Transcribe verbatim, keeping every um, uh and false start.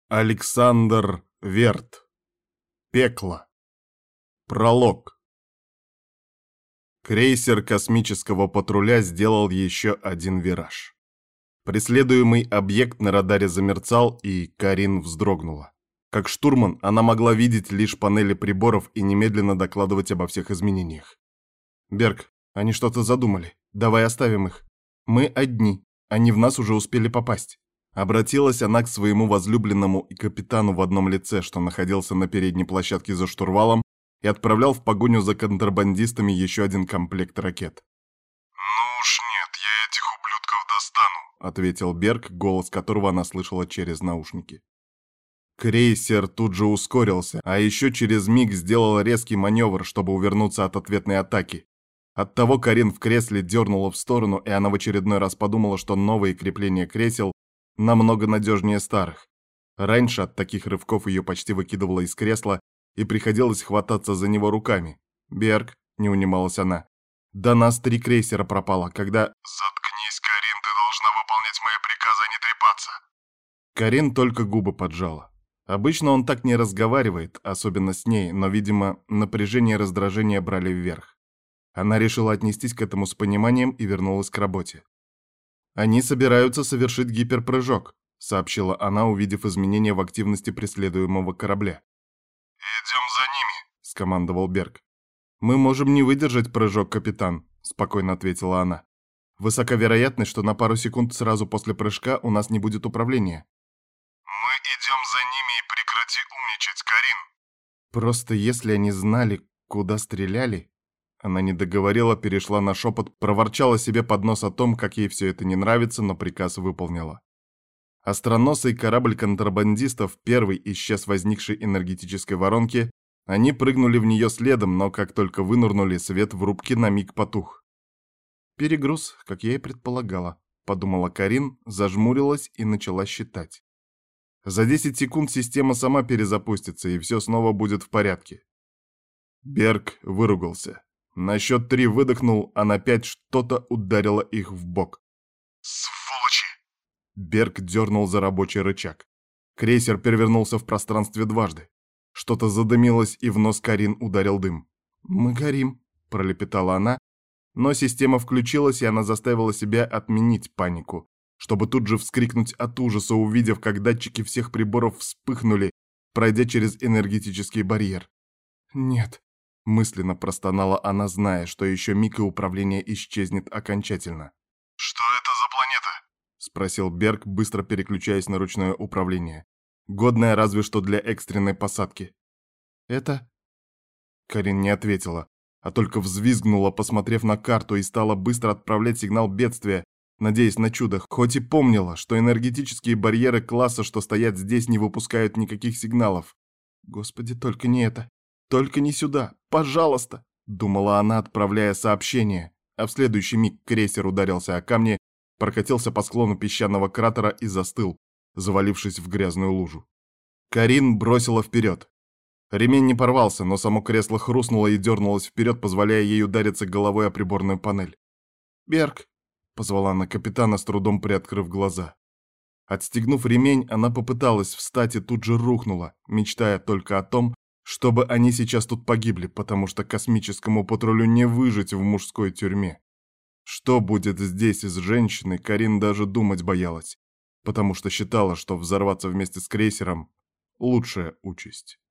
Александр Верт. Пекло. Пролог. Крейсер космического патруля сделал еще один вираж. Преследуемый объект на радаре замерцал, и Карин вздрогнула. Как штурман, она могла видеть лишь панели приборов и немедленно докладывать обо всех изменениях. «Берг, они что-то задумали. Давай оставим их. Мы одни. Они в нас уже успели попасть». Обратилась она к своему возлюбленному и капитану в одном лице, что находился на передней площадке за штурвалом и отправлял в погоню за контрабандистами еще один комплект ракет. «Ну уж нет, я этих ублюдков достану», — ответил Берг, голос которого она слышала через наушники. Крейсер тут же ускорился, а еще через миг сделал резкий маневр, чтобы увернуться от ответной атаки. Оттого Карин в кресле дернула в сторону, и она в очередной раз подумала, что новые крепления кресел намного надежнее старых. Раньше от таких рывков ее почти выкидывало из кресла, и приходилось хвататься за него руками. «Берг», — не унималась она, — «до нас три крейсера пропало, когда...» «Заткнись, Карин, ты должна выполнять мои приказы, а не трепаться». Карин только губы поджала. Обычно он так не разговаривает, особенно с ней, но, видимо, напряжение и раздражение брали вверх. Она решила отнестись к этому с пониманием и вернулась к работе. «Они собираются совершить гиперпрыжок», — сообщила она, увидев изменения в активности преследуемого корабля. «Идем за ними», — скомандовал Берг. «Мы можем не выдержать прыжок, капитан», — спокойно ответила она. «Высока вероятность, что на пару секунд сразу после прыжка у нас не будет управления». «Мы идем за ними и прекрати умничать, Карин». «Просто если они знали, куда стреляли...» Она не договорила, перешла на шепот, проворчала себе под нос о том, как ей все это не нравится, но приказ выполнила. Остроносый корабль контрабандистов первый исчез в возникшей энергетической воронке, они прыгнули в нее следом, но как только вынырнули, свет в рубке на миг потух. «Перегруз, как я и предполагала», — подумала Карин, зажмурилась и начала считать. За десять секунд система сама перезапустится, и все снова будет в порядке. Берг выругался. На счет три выдохнул, а на пять что-то ударило их в бок. «Сволочи!» Берг дернул за рабочий рычаг. Крейсер перевернулся в пространстве дважды. Что-то задымилось, и в нос Карин ударил дым. «Мы горим», — пролепетала она, но система включилась, и она заставила себя отменить панику, чтобы тут же вскрикнуть от ужаса, увидев, как датчики всех приборов вспыхнули, пройдя через энергетический барьер. «Нет», — мысленно простонала она, зная, что еще миг и управление исчезнет окончательно. «Что это за планета?» — спросил Берг, быстро переключаясь на ручное управление, годное разве что для экстренной посадки. «Это...» Карин не ответила, а только взвизгнула, посмотрев на карту, и стала быстро отправлять сигнал бедствия, надеясь на чудо, хоть и помнила, что энергетические барьеры класса, что стоят здесь, не выпускают никаких сигналов. «Господи, только не это! Только не сюда! Пожалуйста!» — думала она, отправляя сообщение, а в следующий миг крейсер ударился о камни, прокатился по склону песчаного кратера и застыл, завалившись в грязную лужу. Карин бросила вперед. Ремень не порвался, но само кресло хрустнуло и дернулось вперед, позволяя ей удариться головой о приборную панель. «Берг!» — позвала она капитана, с трудом приоткрыв глаза. Отстегнув ремень, она попыталась встать и тут же рухнула, мечтая только о том, чтобы они сейчас тут погибли, потому что космическому патрулю не выжить в мужской тюрьме. Что будет здесь с женщиной, Карин даже думать боялась, потому что считала, что взорваться вместе с крейсером — лучшая участь.